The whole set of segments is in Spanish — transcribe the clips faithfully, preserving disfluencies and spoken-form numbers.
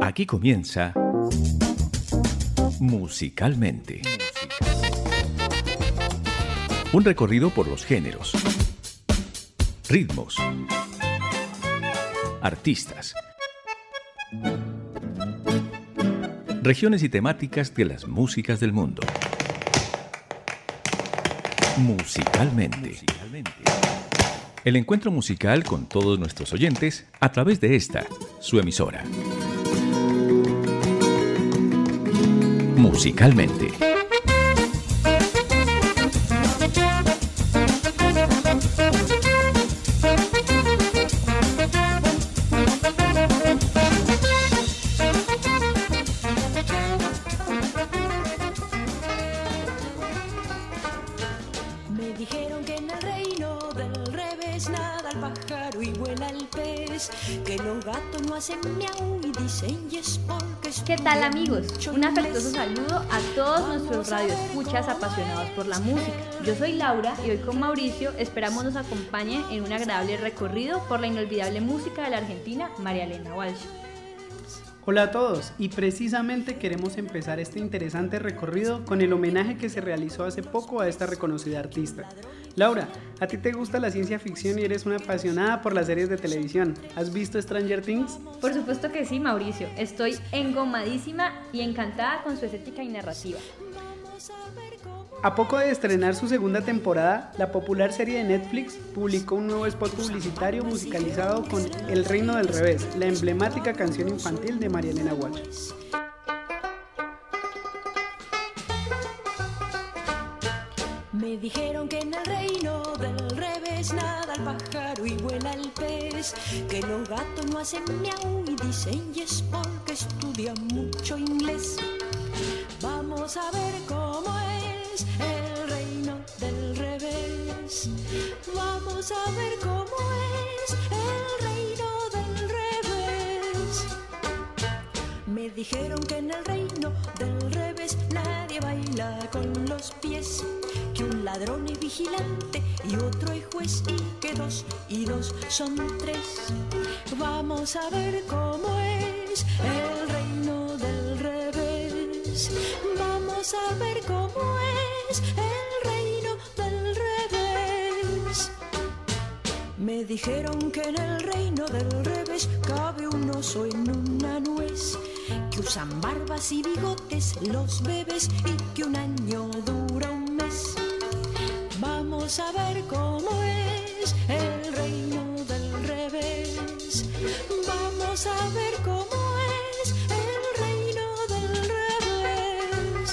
Aquí comienza Musicalmente. Un recorrido por los géneros, ritmos, artistas, regiones y temáticas de las músicas del mundo. Musicalmente. El encuentro musical con todos nuestros oyentes a través de esta, su emisora. Musicalmente. Me dijeron que en el reino del revés nada el pájaro y vuela el pez, que los gatos no hacen miau y dicen yes porque ¿Qué tal, amigos? Un afectuoso saludo a todos nuestros radioescuchas apasionados por la música. Yo soy Laura y hoy con Mauricio esperamos nos acompañe en un agradable recorrido por la inolvidable música de la argentina María Elena Walsh. Hola a todos, y precisamente queremos empezar este interesante recorrido con el homenaje que se realizó hace poco a esta reconocida artista. Laura, ¿a ti te gusta la ciencia ficción y eres una apasionada por las series de televisión? ¿Has visto Stranger Things? Por supuesto que sí, Mauricio. Estoy engomadísima y encantada con su estética y narrativa. A poco de estrenar su segunda temporada, la popular serie de Netflix publicó un nuevo spot publicitario musicalizado con El Reino del Revés, la emblemática canción infantil de María Elena Walsh. Me dijeron que en el reino del revés nada el pájaro y vuela el pez, que los gatos no hacen miau y dicen yes porque estudian mucho inglés. Vamos a ver cómo es el reino del revés. Vamos a ver cómo es el reino del revés. Me dijeron que en el reino del revés nadie baila con los pies, que un ladrón es vigilante y otro es juez y que dos y dos son tres. Vamos a ver cómo es el reino del revés. Vamos a ver cómo es el reino del revés. Me dijeron que en el reino del revés cabe un oso en una nuez, que usan barbas y bigotes los bebés y que un año dura un mes. Vamos a ver cómo es el reino del revés. Vamos a ver cómo es el reino del revés.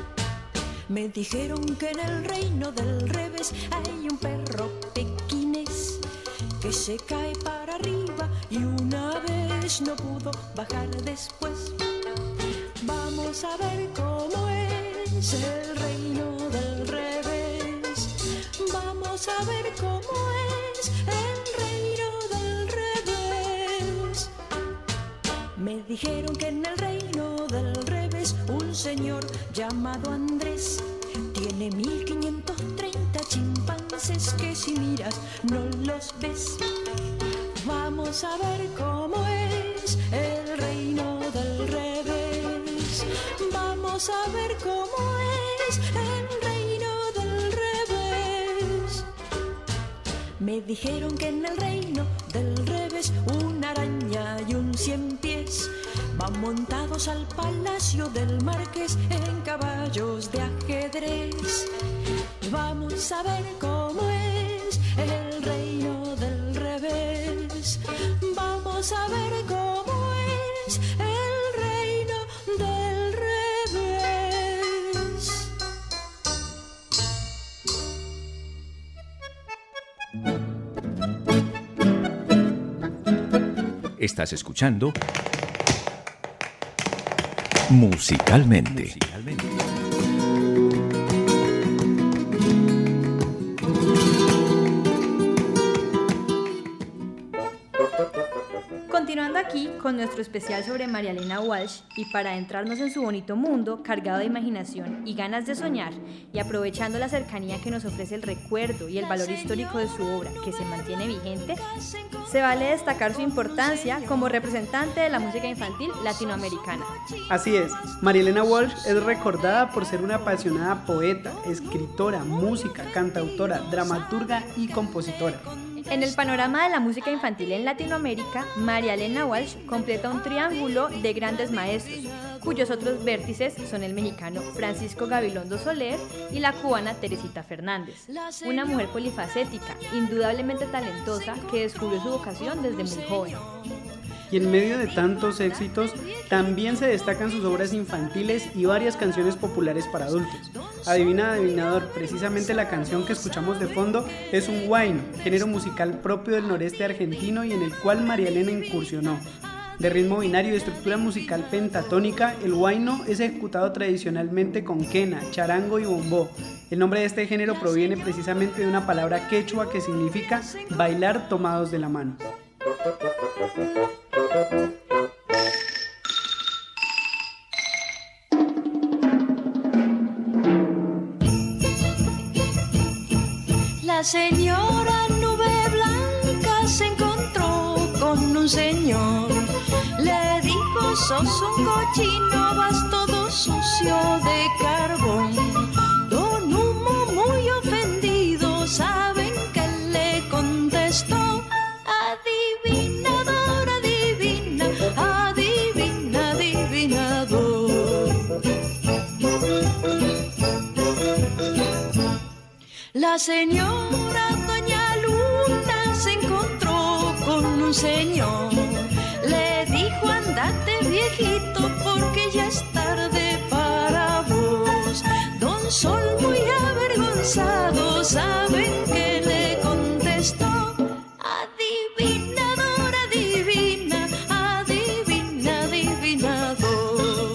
Me dijeron que en el reino del revés hay un perro pequinés que se cae para arriba y una vez no pudo bajar después. Vamos a ver cómo es el reino del revés. Vamos a ver cómo es el reino del revés. Me dijeron que en el reino del revés un señor llamado Andrés tiene mil quinientos treinta chimpancés que si miras no los ves. Vamos a ver cómo es el reino del revés. Vamos a ver cómo es el reino del revés. Me dijeron que en el reino del revés una araña y un cien pies van montados al palacio del marqués en caballos de ajedrez. Vamos a ver cómo es el reino del revés. Vamos a ver cómo es el reino del revés. Estás escuchando Musicalmente. Continuando aquí con nuestro especial sobre María Elena Walsh y para adentrarnos en su bonito mundo cargado de imaginación y ganas de soñar y aprovechando la cercanía que nos ofrece el recuerdo y el valor histórico de su obra que se mantiene vigente, se vale destacar su importancia como representante de la música infantil latinoamericana. Así es, María Elena Walsh es recordada por ser una apasionada poeta, escritora, música, cantautora, dramaturga y compositora. En el panorama de la música infantil en Latinoamérica, María Elena Walsh completa un triángulo de grandes maestros, cuyos otros vértices son el mexicano Francisco Gabilondo Soler y la cubana Teresita Fernández, una mujer polifacética, indudablemente talentosa, que descubrió su vocación desde muy joven. Y en medio de tantos éxitos, también se destacan sus obras infantiles y varias canciones populares para adultos. Adivina, adivinador, precisamente la canción que escuchamos de fondo es un huayno, género musical propio del noreste argentino y en el cual María Elena incursionó. De ritmo binario y estructura musical pentatónica, el huayno es ejecutado tradicionalmente con quena, charango y bombó. El nombre de este género proviene precisamente de una palabra quechua que significa bailar tomados de la mano. La señora Nube Blanca se encontró con un señor. Le dijo: sos un cochino, vas todo sucio de carbón. Don Humo, muy ofendido, ¿saben qué le contestó? Adivinador, adivina, adivina, adivinador. La señora Doña Luna se encontró con un señor. Le dijo: andate viejito porque ya es tarde para vos. Don Sol, muy avergonzado, ¿saben qué le contestó? Adivinador, adivina, adivina, adivinador.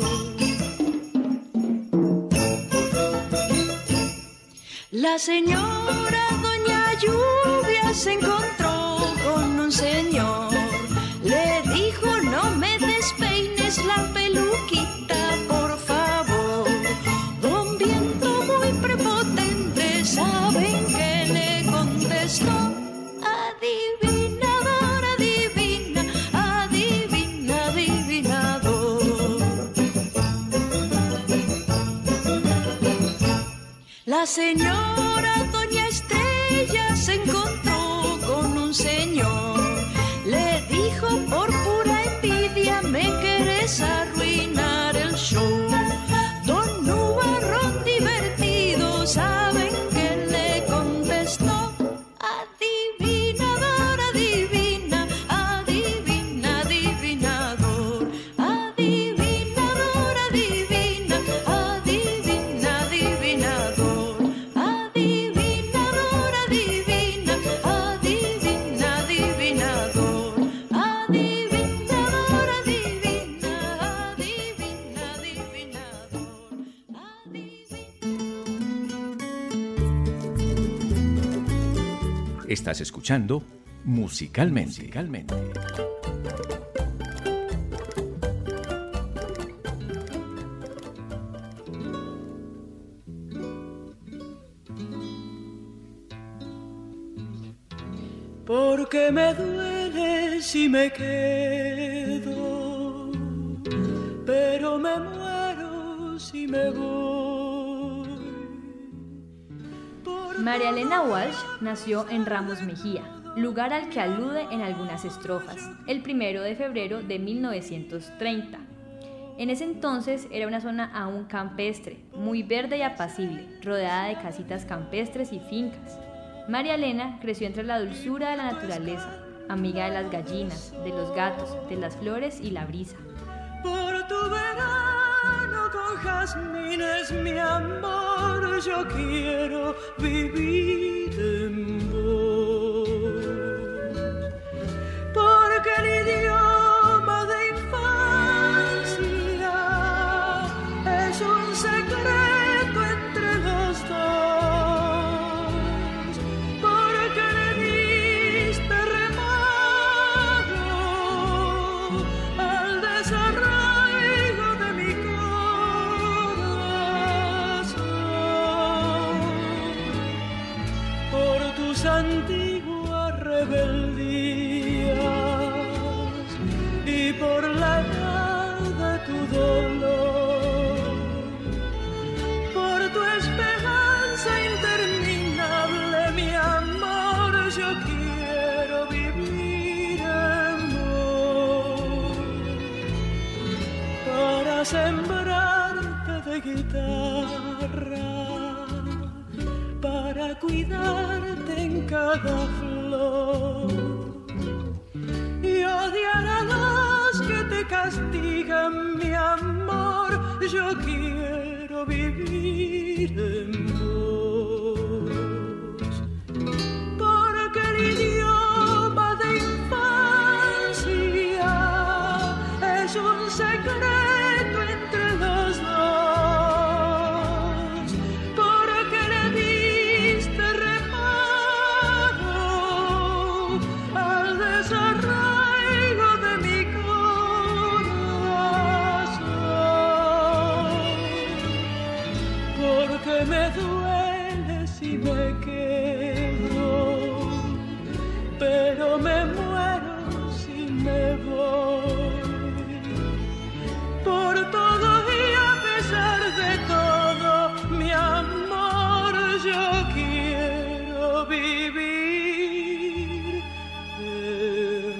La señora Doña Lluvia se encontró con un señor. Le dijo: no me despeines la peluquita, por favor. Don Viento, muy prepotente, ¿saben qué le contestó? Adivinador, adivina, adivina, adivinador. La señora Doña Estrella se encontró con un señor. Le dijo: por pura envidia me querés arruinar el show. Don Nubarrón divertido, ¿saben qué le contestó? Adivinador, adivina, adivina, adivinador. Adivinador, adivina, adivina, adivinador. Adivinador, adivina, adivina, adivinador. Adivinador, adivina, adivina, adivinador. Estás escuchando Musicalmente. Musicalmente. Porque me duele si me quedo, pero me muero si me voy. María Elena Walsh nació en Ramos Mejía, lugar al que alude en algunas estrofas, el primero de febrero de mil novecientos treinta. En ese entonces era una zona aún campestre, muy verde y apacible, rodeada de casitas campestres y fincas. María Elena creció entre la dulzura de la naturaleza, amiga de las gallinas, de los gatos, de las flores y la brisa. Por tu verano con jazmines, mi amor, yo quiero vivir en vos. Porque el idioma de infancia es un secreto entre los dos. Porque le diste regalos a sembrarte de guitarra para cuidarte en cada flor y odiar a los que te castigan, mi amor. Yo quiero vivir en vos, porque el idioma de infancia es un secreto entre los dos, porque le diste reparo al desarraigo de mi corazón, porque me duele si me quedo, pero me muero si me voy. Por todo y a pesar de todo, mi amor, yo quiero vivir en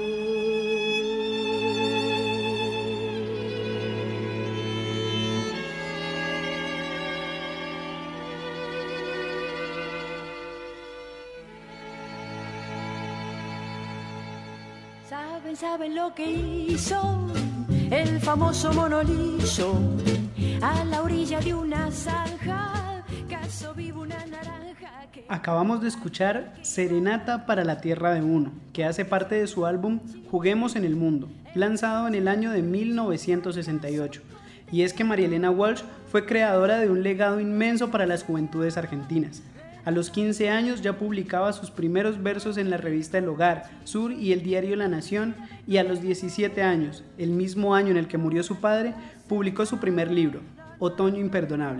Saben, saben lo que hizo el famoso mono liso a la orilla de una zanja, caso vivo una naranja que... Acabamos de escuchar Serenata para la Tierra de Uno, que hace parte de su álbum Juguemos en el Mundo, lanzado en el año de mil novecientos sesenta y ocho. Y es que María Elena Walsh fue creadora de un legado inmenso para las juventudes argentinas. A los quince años ya publicaba sus primeros versos en la revista El Hogar, Sur y el diario La Nación, y a los diecisiete años, el mismo año en el que murió su padre, publicó su primer libro, Otoño Imperdonable.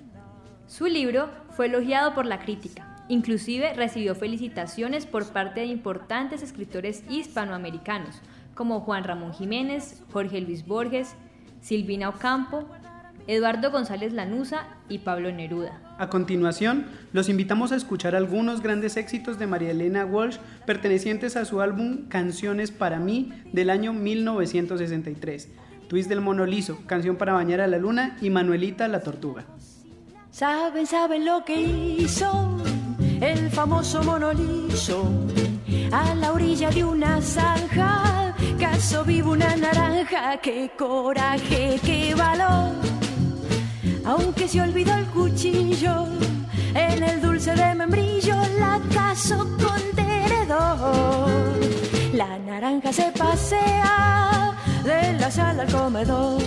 Su libro fue elogiado por la crítica, inclusive recibió felicitaciones por parte de importantes escritores hispanoamericanos, como Juan Ramón Jiménez, Jorge Luis Borges, Silvina Ocampo, Eduardo González Lanuza y Pablo Neruda. A continuación, los invitamos a escuchar algunos grandes éxitos de María Elena Walsh pertenecientes a su álbum Canciones para mí del año mil novecientos sesenta y tres, Twist del Mono Liso, Canción para bañar a la luna y Manuelita la tortuga. Saben, saben lo que hizo el famoso mono liso a la orilla de una zanja, caso vivo una naranja, qué coraje, qué valor. Aunque se olvidó el cuchillo, en el dulce de membrillo la cazó con tenedor. La naranja se pasea de la sala al comedor.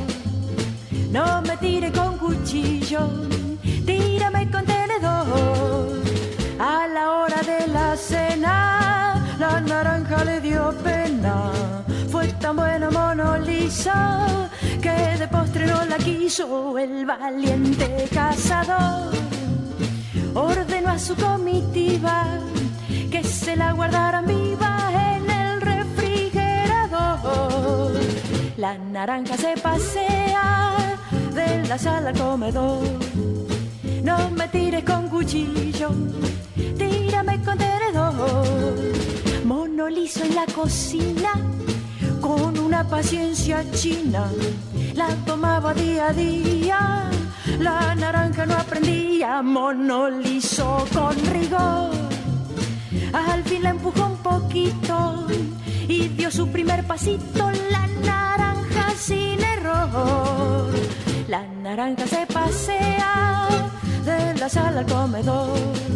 No me tire con cuchillo, tírame con tenedor. A la hora de la cena, la naranja le dio pena. Fue tan buena mono liso que de postre no la quiso. El valiente cazador ordenó a su comitiva que se la guardaran viva en el refrigerador. La naranja se pasea de la sala al comedor. No me tires con cuchillo, tírame con tenedor. Mono liso en la cocina, con una paciencia china, la tomaba día a día. La naranja no aprendía, mono liso con rigor. Al fin la empujó un poquito y dio su primer pasito. La naranja sin error. La naranja se pasea de la sala al comedor.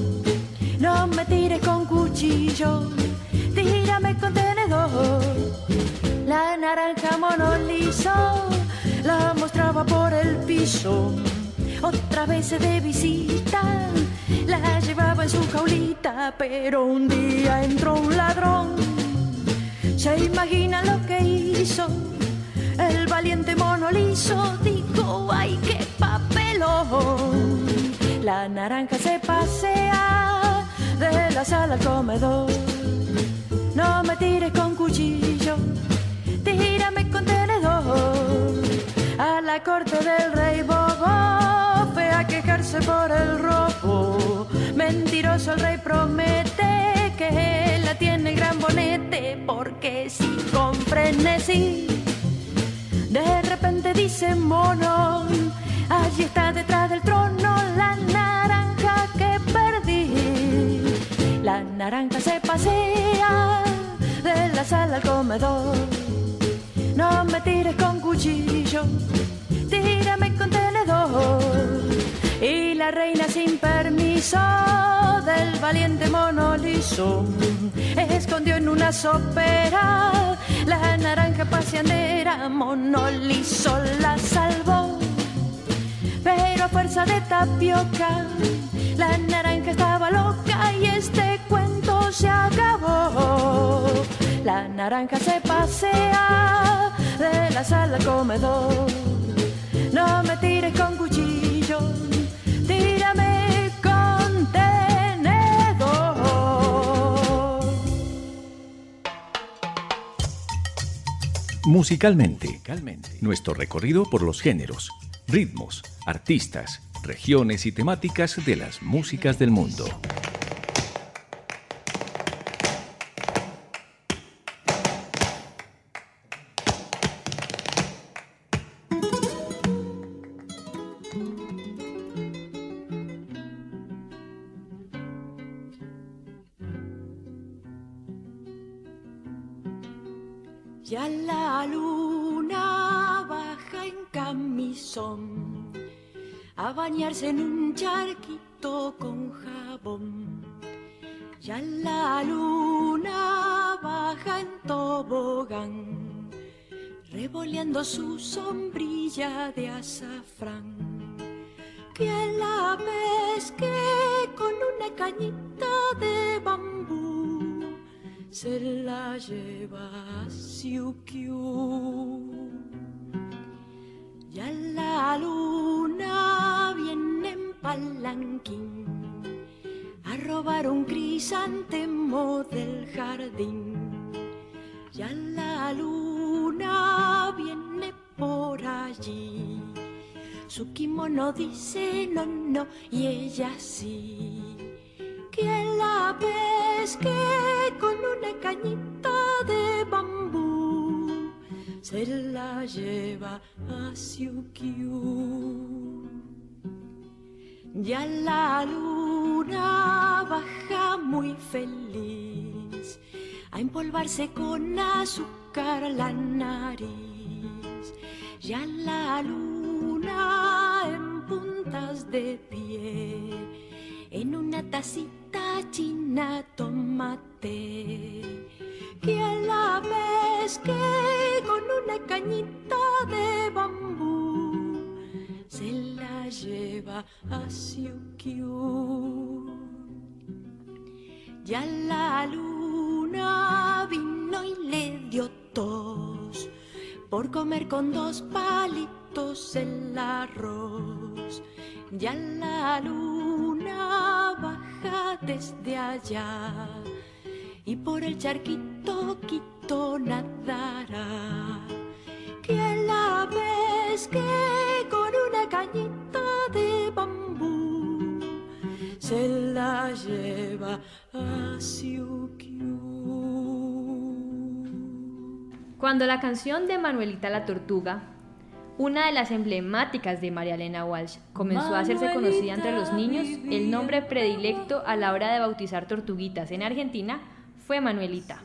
No me tires con cuchillo, tírame con tenedor. La naranja mono liso la mostraba por el piso. Otra vez de visita la llevaba en su jaulita, pero un día entró un ladrón. ¿Se imagina lo que hizo? El valiente mono liso dijo: ¡ay, qué papelón! La naranja se pasea de la sala al comedor. No me tires con cuchillo, tírame con tenedor. A la corte del rey bobo fue a quejarse por el robo. Mentiroso el rey promete que la tiene el gran bonete, porque si con frenesí de repente dice mono. Allí está detrás del trono la naranja que perdí. La naranja se pasea de la sala al comedor. No me tires con cuchillo, tírame con tenedor. Y la reina sin permiso del valiente mono liso escondió en una sopera la naranja paseandera. Mono liso la salvó, pero a fuerza de tapioca la naranja estaba loca y este cuento se acabó. La naranja se pasea de la sala al comedor. No me tires con cuchillo, tírame con tenedor. Musicalmente, nuestro recorrido por los géneros, ritmos, artistas, regiones y temáticas de las músicas del mundo. Ya la luna baja en camisón a bañarse en un charquito con jabón. Ya la luna baja en tobogán, revoleando su sombrilla de azafrán. Que la pesque con una cañita de bambú, se la lleva a Siukiu. Ya la luna viene en palanquín a robar un crisantemo del jardín. Ya la luna viene por allí, su kimono dice no, no, y ella sí. Que la pesque con una cañita de bambú, se la lleva a Siukiu. Ya la luna baja muy feliz a empolvarse con azúcar la nariz. Ya la luna en puntas de pie, en una tacita china tomate. Que la pesque con una cañita de bambú, se la lleva a Siukiu. Ya la luna vino y le dio tos por comer con dos palitos el arroz. Ya la luna baja desde allá y por el charquito quito nadará. Que la pesque con una cañita de bambú, se la lleva a Siukiu. Cuando la canción de Manuelita la Tortuga, una de las emblemáticas de María Elena Walsh, comenzó a hacerse conocida entre los niños, el nombre predilecto a la hora de bautizar tortuguitas en Argentina fue Manuelita.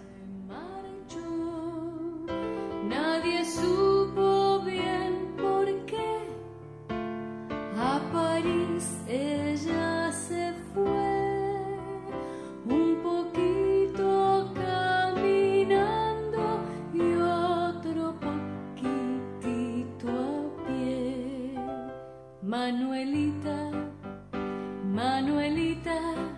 Nadie supo bien por qué a París ella se fue, un poquito caminando y otro poquitito a pie. Manuelita, Manuelita,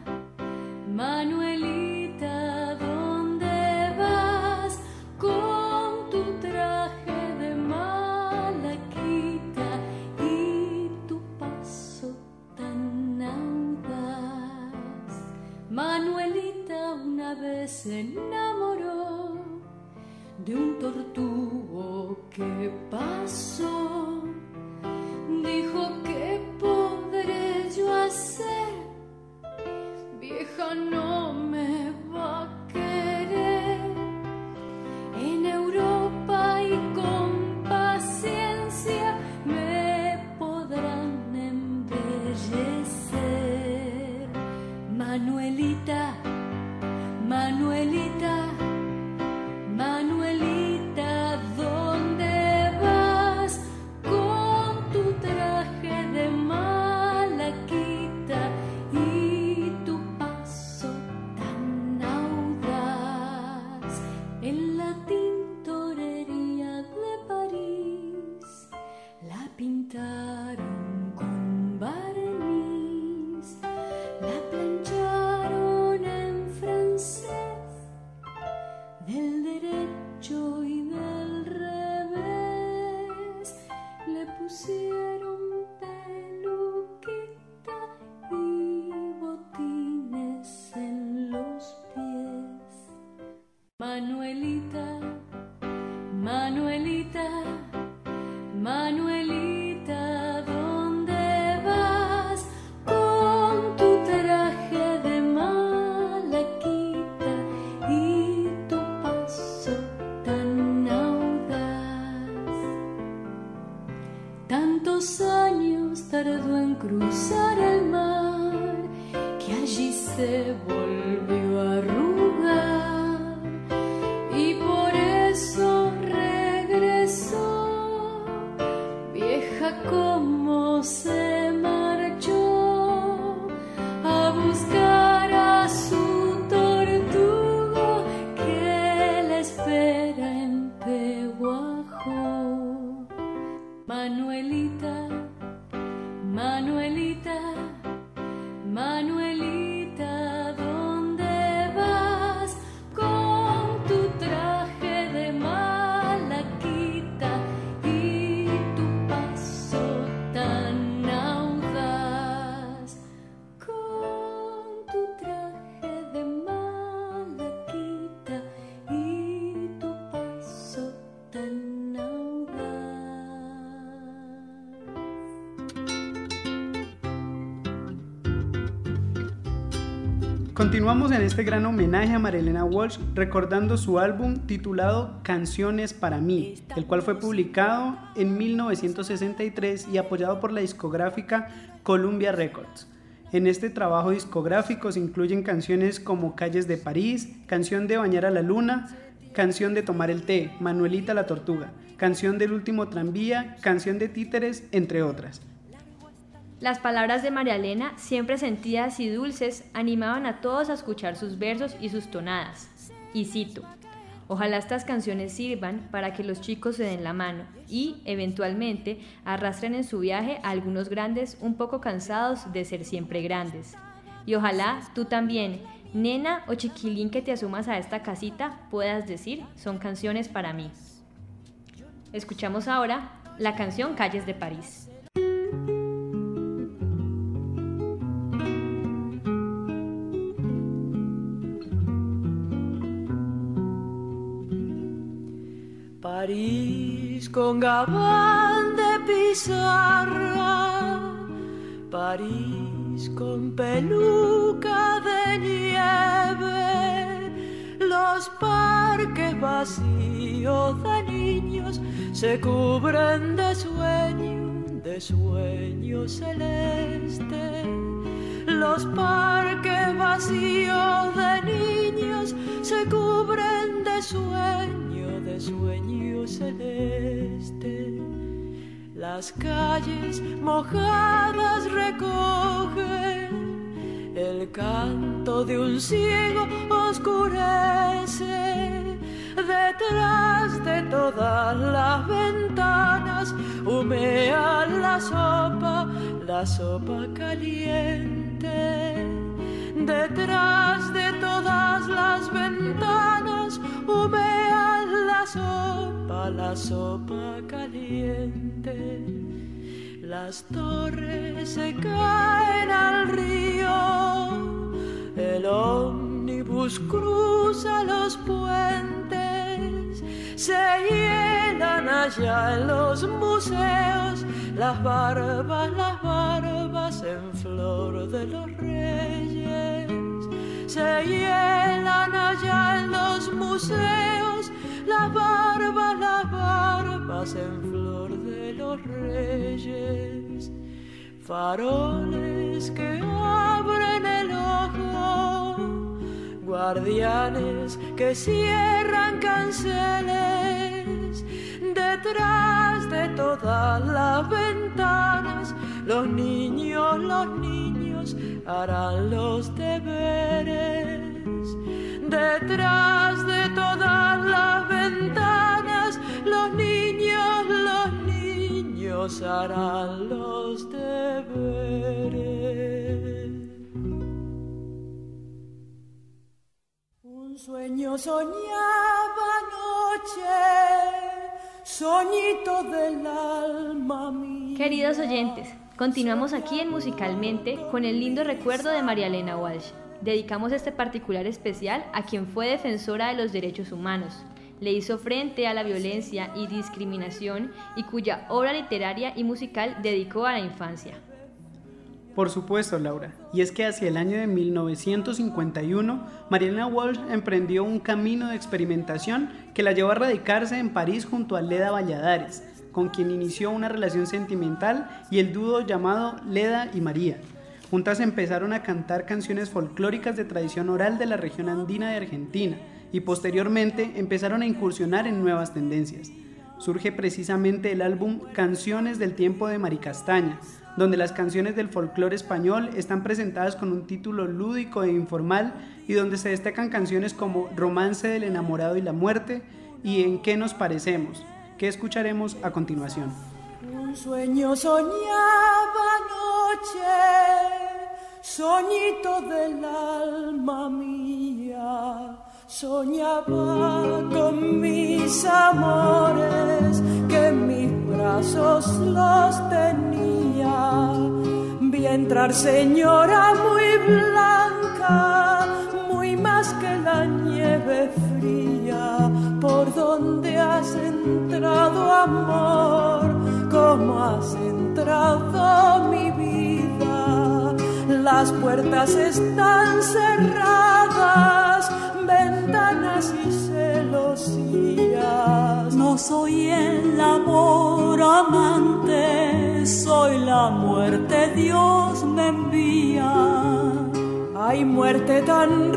Manuelita, ¿dónde vas con tu traje de malaquita y tu paso tan audaz? Manuelita una vez se enamoró de un tortugo que pasó. Dijo, ¿qué podré yo hacer? Vieja no me va a querer. En Europa y con paciencia me la tintorería de París la pintaron con barniz, la plancharon en francés, del derecho y del revés, le pusieron peluquita y botines en los pies. Manuelita, Manuelita, Manuelita, ¿dónde vas con tu traje de malaquita y tu paso tan audaz? Tantos años tardó en cruzar el mar que allí se volvió a arrugar y por eso regresó, vieja como se marchó a buscar a su tortuga que la espera en Peguajó. Manuelita, Manuelita, Manuelita, ¿dónde vas con tu traje de malaquita y tu paso tan audaz? Con tu traje de malaquita y tu paso tan audaz. Continuamos en este gran homenaje a Marilena Walsh recordando su álbum titulado Canciones para mí, el cual fue publicado en mil novecientos sesenta y tres y apoyado por la discográfica Columbia Records. En este trabajo discográfico se incluyen canciones como Calles de París, Canción de Bañar a la Luna, Canción de Tomar el Té, Manuelita la Tortuga, Canción del Último Tranvía, Canción de Títeres, entre otras. Las palabras de María Elena, siempre sentidas y dulces, animaban a todos a escuchar sus versos y sus tonadas. Y cito: ojalá estas canciones sirvan para que los chicos se den la mano y, eventualmente, arrastren en su viaje a algunos grandes un poco cansados de ser siempre grandes. Y ojalá tú también, nena o chiquilín que te asumas a esta casita, puedas decir, son canciones para mí. Escuchamos ahora la canción Calles de París. París con gabán de pizarra, París con peluca de nieve, los parques vacíos de niños se cubren de sueño, de sueño celeste. Los parques vacíos de niños se cubren de sueño, de sueño celeste. Las calles mojadas recogen, el canto de un ciego oscurece. Detrás de todas las ventanas humea la sopa, la sopa caliente. Detrás de todas las ventanas humea la sopa, la sopa caliente. Las torres se caen al río, el ómnibus cruza los puentes, se hielan allá en los museos las barbas, las barbas en flor de los reyes. Se hielan allá en los museos las barbas, las barbas en flor de los reyes. Faroles que abren el ojo, guardianes que cierran canceles. Detrás de todas las ventanas los niños, los niños harán los deberes. Detrás de todas las ventanas, los niños, los niños harán los deberes. Un sueño soñaba anoche, soñito del alma mía. Queridos oyentes, continuamos aquí en Musicalmente con el lindo recuerdo de María Elena Walsh. Dedicamos este particular especial a quien fue defensora de los derechos humanos, le hizo frente a la violencia y discriminación y cuya obra literaria y musical dedicó a la infancia. Por supuesto, Laura, y es que hacia el año de mil novecientos cincuenta y uno, María Elena Walsh emprendió un camino de experimentación que la llevó a radicarse en París junto a Leda Valladares, con quien inició una relación sentimental y el dúo llamado Leda y María. Juntas empezaron a cantar canciones folclóricas de tradición oral de la región andina de Argentina y posteriormente empezaron a incursionar en nuevas tendencias. Surge precisamente el álbum Canciones del tiempo de Maricastaña, donde las canciones del folclore español están presentadas con un título lúdico e informal y donde se destacan canciones como Romance del enamorado y la muerte y En qué nos parecemos, que escucharemos a continuación. Un sueño soñaba anoche, soñito del alma mía, soñaba con mis amores, que en mis brazos los tenía. Vi entrar señora muy blanca, muy más que la nieve fría. ¿Por dónde has entrado, amor? ¿Cómo has entrado, mi vida? Las puertas están cerradas, ventanas y celosías. No soy el amor amante, soy la muerte, Dios me envía. Hay muerte tan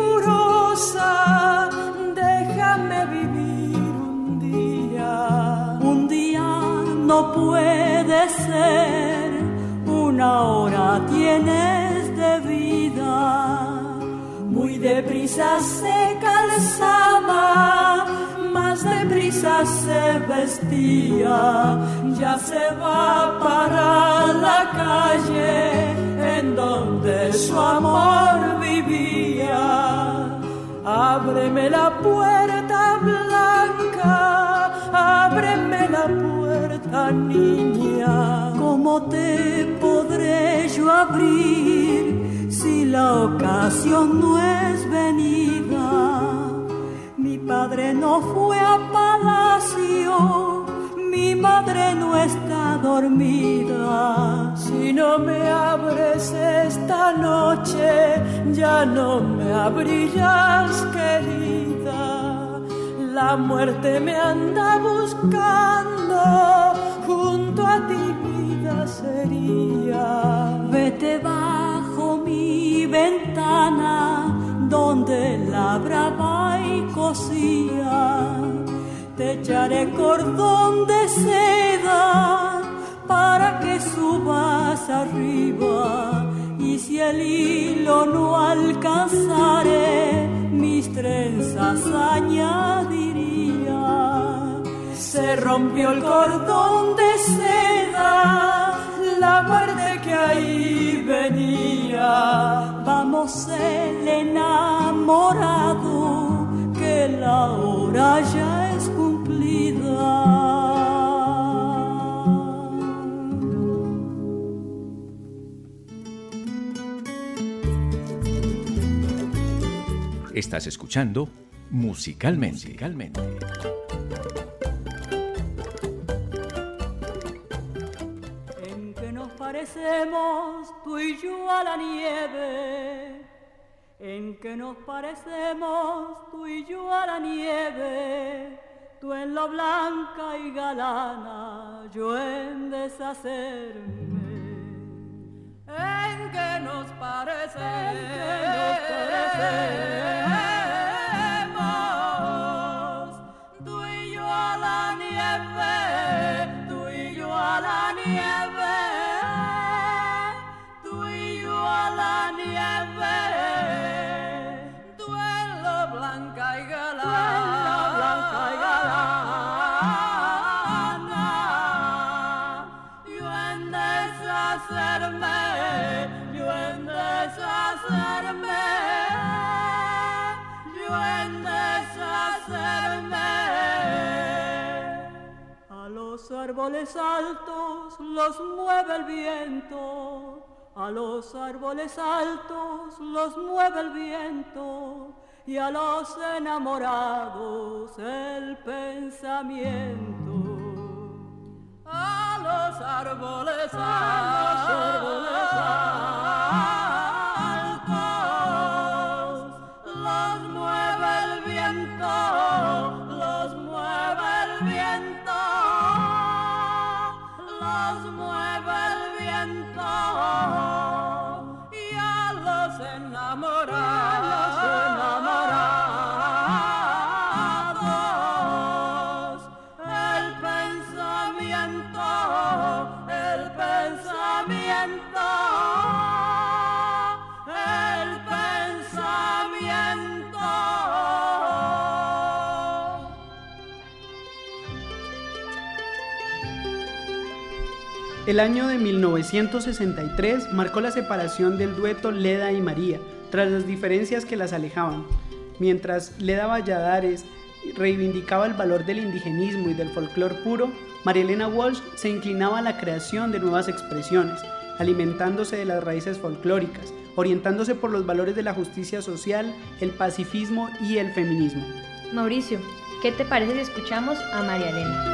rigurosa, déjame vivir un día. Un día no puede ser, una hora tienes de vida. Muy deprisa se calzaba, más deprisa se vestía. Ya se va para la calle en donde su amor vivía. Ábreme la puerta blanca, ábreme la puerta, niña. ¿Cómo te podré yo abrir si la ocasión no es venida? Mi padre no fue a palacio, mi madre no está dormida. Si no me abres esta noche, ya no me abrirás, querida. La muerte me anda buscando, junto a ti vida sería. Vete bajo mi ventana, donde labraba y cosía. Te echaré cordón de seda para que subas arriba, y si el hilo no alcanzare, mis trenzas añadiría. Se rompió el cordón de seda, la muerte que ahí venía. Vamos el enamorado, que la hora ya es cumplida. Estás escuchando Musicalmente. Musicalmente. En que nos parecemos tú y yo a la nieve, en que nos parecemos tú y yo a la nieve, tú en lo blanca y galana, yo en deshacerme. En que nos parecemos, en que nos parecemos, tú y yo a la nieve, tú y yo a la nieve, tú y yo a la nieve, tú en lo los árboles altos los mueve el viento, a los árboles altos los mueve el viento, y a los enamorados el pensamiento. A los árboles altos los mueve el viento, los mueve el viento, los mueve el viento, y a los enamorados, enamorados, el pensamiento, el pensamiento, el pensamiento. El año de mil novecientos sesenta y tres marcó la separación del dueto Leda y María, tras las diferencias que las alejaban. Mientras Leda Valladares reivindicaba el valor del indigenismo y del folclore puro, María Elena Walsh se inclinaba a la creación de nuevas expresiones, alimentándose de las raíces folclóricas, orientándose por los valores de la justicia social, el pacifismo y el feminismo. Mauricio, ¿qué te parece si escuchamos a María Elena?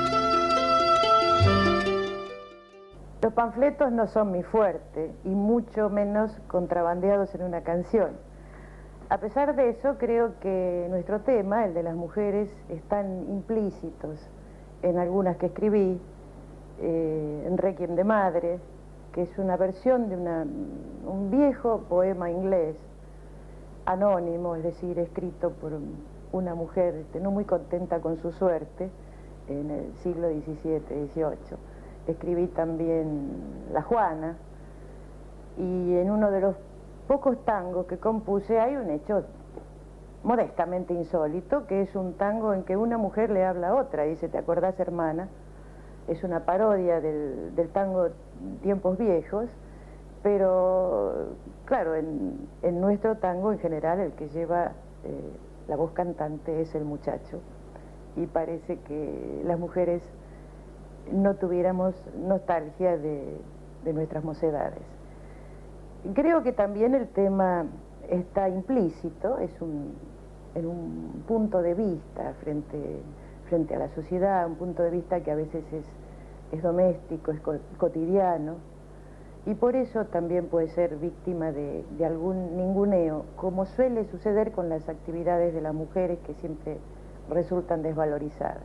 Los panfletos no son mi fuerte, y mucho menos contrabandeados en una canción. A pesar de eso, creo que nuestro tema, el de las mujeres, están implícitos en algunas que escribí, eh, en Requiem de Madre, que es una versión de una, un viejo poema inglés, anónimo, es decir, escrito por una mujer este, no muy contenta con su suerte, en el siglo diecisiete, dieciocho. Escribí también La Juana, y en uno de los pocos tangos que compuse hay un hecho modestamente insólito, que es un tango en que una mujer le habla a otra, dice: ¿te acordás, hermana? Es una parodia del, del tango Tiempos Viejos, pero claro, en, en nuestro tango en general el que lleva eh, la voz cantante es el muchacho, y parece que las mujeres no tuviéramos nostalgia de, de nuestras mocedades. Creo que también el tema está implícito, es un, en un punto de vista frente, frente a la sociedad, un punto de vista que a veces es, es doméstico, es co cotidiano, y por eso también puede ser víctima de, de algún ninguneo, como suele suceder con las actividades de las mujeres, que siempre resultan desvalorizadas.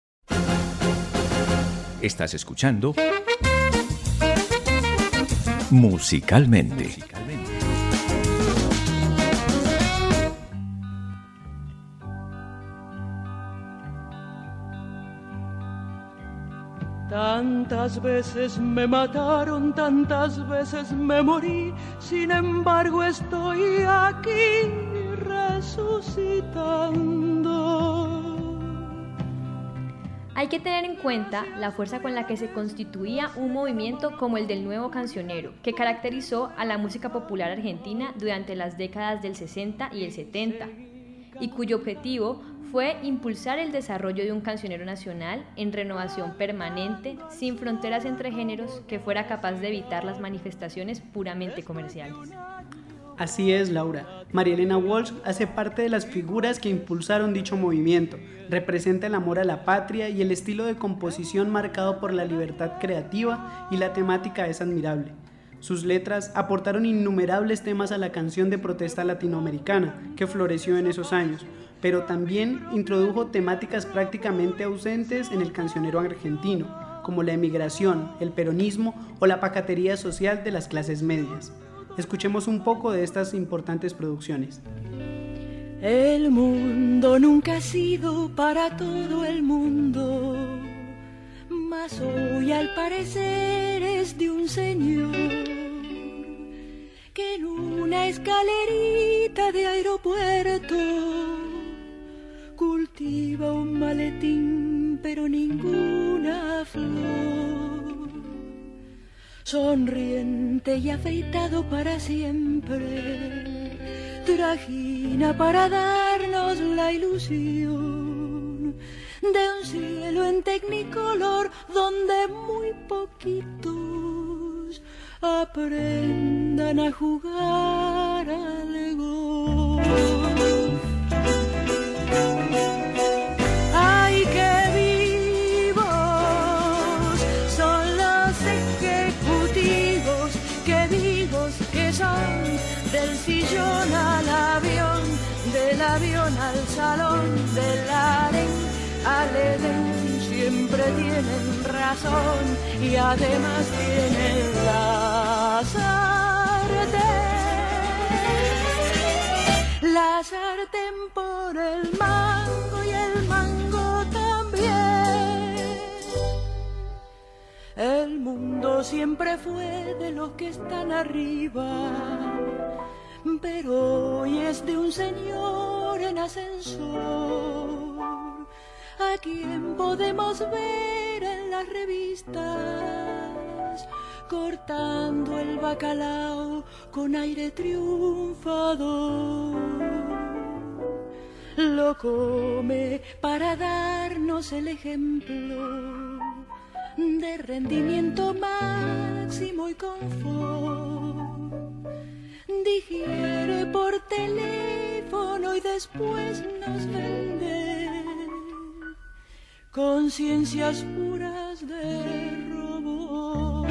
Estás escuchando Musicalmente. Tantas veces me mataron, tantas veces me morí, sin embargo estoy aquí resucitando. Hay que tener en cuenta la fuerza con la que se constituía un movimiento como el del nuevo cancionero, que caracterizó a la música popular argentina durante las décadas del sesenta y el setenta, y cuyo objetivo fue impulsar el desarrollo de un cancionero nacional en renovación permanente, sin fronteras entre géneros, que fuera capaz de evitar las manifestaciones puramente comerciales. Así es, Laura. María Elena Walsh hace parte de las figuras que impulsaron dicho movimiento. Representa el amor a la patria, y el estilo de composición marcado por la libertad creativa y la temática es admirable. Sus letras aportaron innumerables temas a la canción de protesta latinoamericana, que floreció en esos años, pero también introdujo temáticas prácticamente ausentes en el cancionero argentino, como la emigración, el peronismo o la pacatería social de las clases medias. Escuchemos un poco de estas importantes producciones. El mundo nunca ha sido para todo el mundo, mas hoy al parecer es de un señor que en una escalerita de aeropuerto cultiva un maletín pero ninguna flor. Sonriente y afeitado para siempre, trajina para darnos la ilusión de un cielo en tecnicolor donde muy poquitos aprendan a jugar al golf. ¡Ay, qué vivos son los ejecutivos! ¡Qué vivos que son! Del sillón al avión, del avión al salón, del harén al edén, siempre tienen razón y además tienen la sartén. La sartén por el mango y el mango también. El mundo siempre fue de los que están arriba, pero hoy es de un señor en ascensor, a quien podemos ver en las revistas cortando el bacalao con aire triunfador. Lo come para darnos el ejemplo de rendimiento máximo y confort. Digiere por teléfono y después nos vende conciencias puras de robot.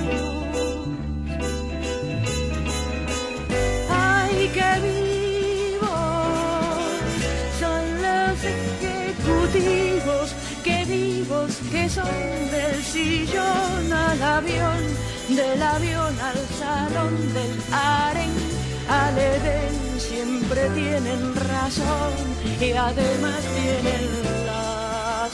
¡Ay, qué vivos son los ejecutivos! ¡Qué vivos que son! Del sillón al avión, del avión al salón, del harén al edén, siempre tienen razón y además tienen la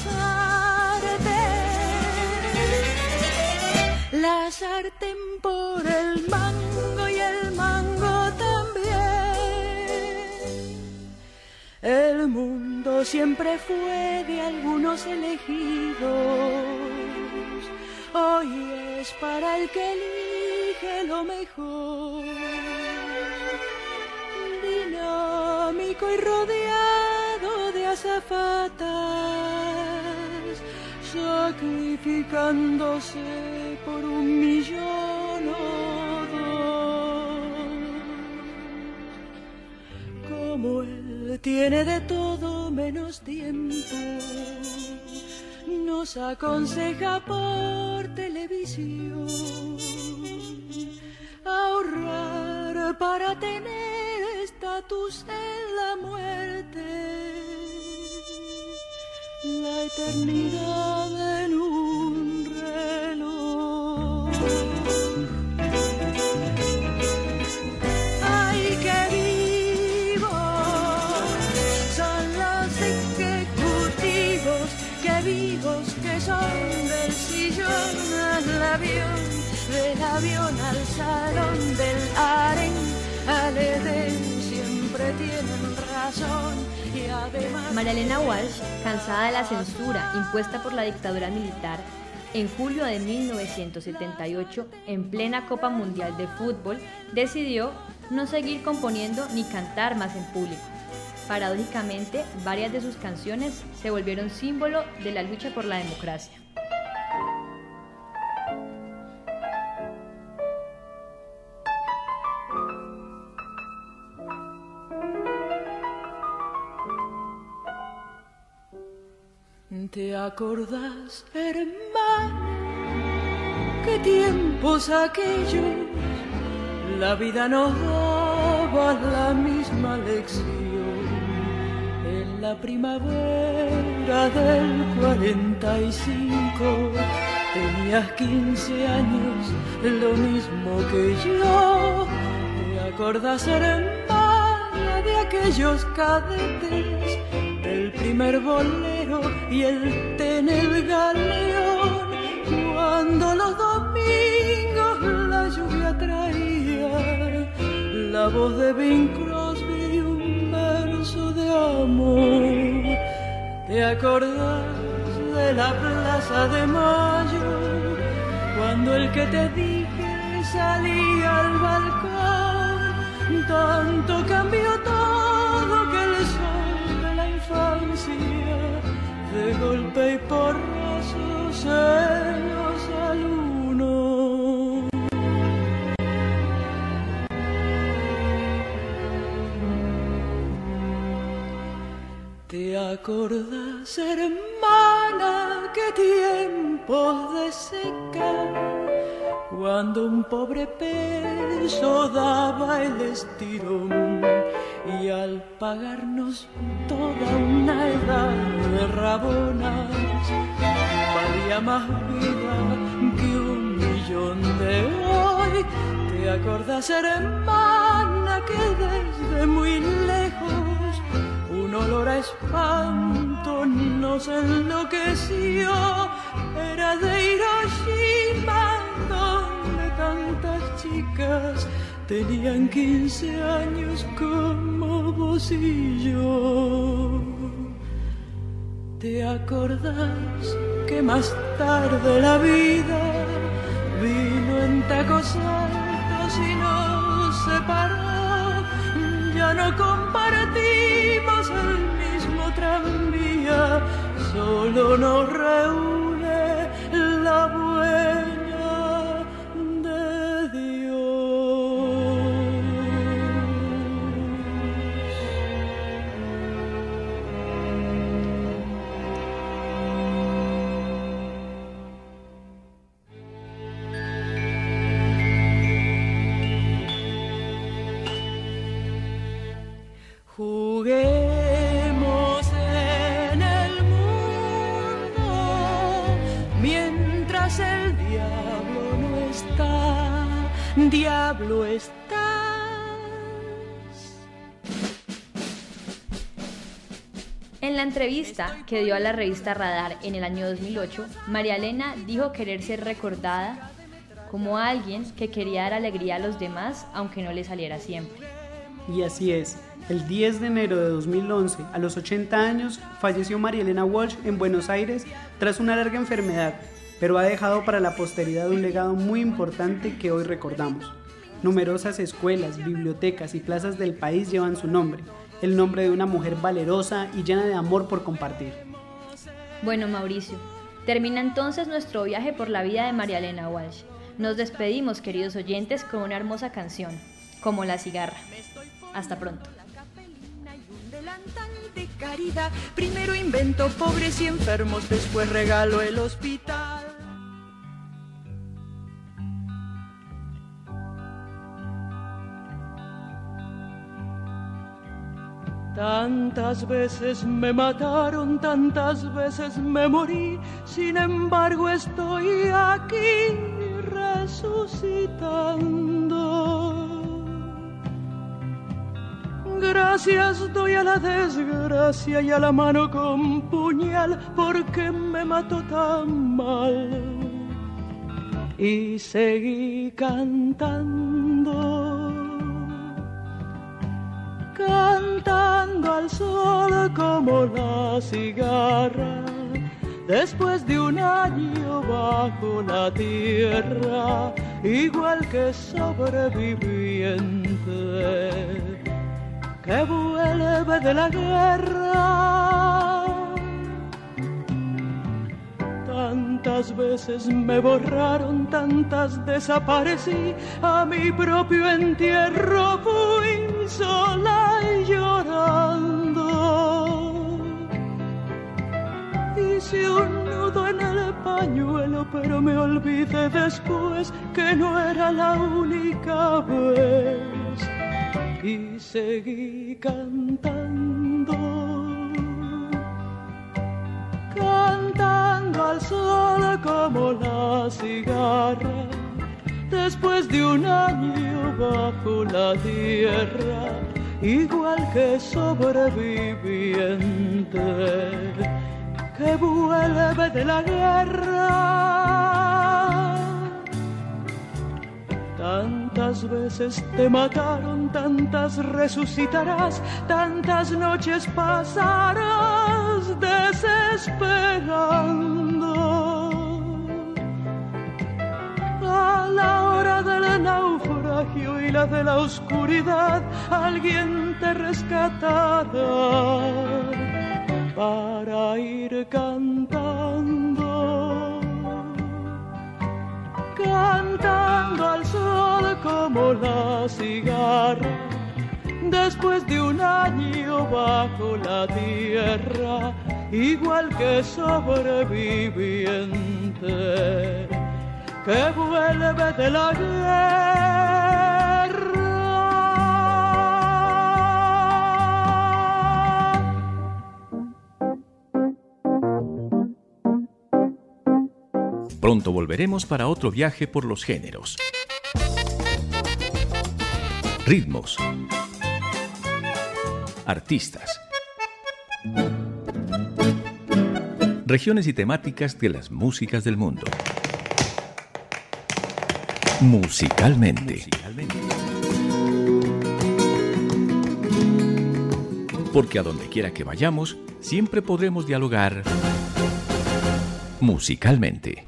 sartén. La sartén por el mango y el mango también. El mundo siempre fue de algunos elegidos, hoy es para el que elige lo mejor. Dinámico y rodeado de azafatas, sacrificándose por un millón o dos. Como él tiene de todo menos tiempo, nos aconseja por televisión ahorrar para tener estatus en la muerte, la eternidad en un reloj. ¡Ay, qué vivos son los ejecutivos! ¡Qué vivos que son! Del sillón al avión, del avión al salón, del harén al edén, siempre tienen razón y además... María Elena Walsh, cansada de la censura impuesta por la dictadura militar, en julio de mil novecientos setenta y ocho, en plena Copa Mundial de Fútbol, decidió no seguir componiendo ni cantar más en público. Paradójicamente, varias de sus canciones se volvieron símbolo de la lucha por la democracia. ¿Te acordás, hermano, qué tiempos aquellos? La vida nos daba la misma lección. En la primavera del cuarenta y cinco tenías quince años, lo mismo que yo. ¿Te acordás, hermana, de aquellos cadetes, del primer bolero y el té en el galeón, cuando los domingos la lluvia traía la voz de Bing Crosby y un verso de amor? ¿Te acordás de la Plaza de Mayo, cuando el que te dije salía al balcón? Tanto cambió todo que el sol de la infancia de golpe y porrazos celos al uno. ¿Te acordás, hermana, qué tiempos de seca, cuando un pobre peso daba el estirón y al pagarnos toda una edad de rabonas valía más vida que un millón de hoy? ¿Te acordás, hermana, que desde muy lejos un olor a espanto nos enloqueció? Era de Hiroshima, donde tantas chicas tenían quince años como vos y yo. ¿Te acordás que más tarde la vida vino en tacos altos y nos separó? Ya no compartimos el mismo tranvía, solo nos reúne la buena de Dios. Juguemos en el mundo mientras el diablo no está. Diablo estás. En la entrevista que dio a la revista Radar en el año dos mil ocho, María Elena dijo querer ser recordada como alguien que quería dar alegría a los demás aunque no le saliera siempre. Y así es. El diez de enero de dos mil once, a los ochenta años, falleció María Elena Walsh en Buenos Aires tras una larga enfermedad, pero ha dejado para la posteridad un legado muy importante que hoy recordamos. Numerosas escuelas, bibliotecas y plazas del país llevan su nombre, el nombre de una mujer valerosa y llena de amor por compartir. Bueno, Mauricio, termina entonces nuestro viaje por la vida de María Elena Walsh. Nos despedimos, queridos oyentes, con una hermosa canción, como La Cigarra. Hasta pronto. De caridad, primero inventó pobres y enfermos, después regaló el hospital. Tantas veces me mataron, tantas veces me morí, sin embargo estoy aquí resucitando. Gracias doy a la desgracia y a la mano con puñal, porque me mató tan mal. Y seguí cantando, cantando al sol como la cigarra, después de un año bajo la tierra, igual que sobreviviente que vuelve de la guerra. Tantas veces me borraron, tantas desaparecí, a mi propio entierro fui sola y llorando. Hice un nudo en el pañuelo, pero me olvidé después que no era la única vez. Y seguí cantando, cantando al sol como la cigarra, después de un año bajo la tierra, igual que sobreviviente que vuelve de la guerra. Tantas veces te mataron, tantas resucitarás, tantas noches pasarás desesperando. A la hora del naufragio y la de la oscuridad, alguien te rescatará para ir cantando, cantando al sol como la cigarra, después de un año bajo la tierra, igual que sobreviviente que vuelve de la guerra. Pronto volveremos para otro viaje por los géneros, ritmos, artistas, regiones y temáticas de las músicas del mundo. Musicalmente. Porque a donde quiera que vayamos, siempre podremos dialogar musicalmente.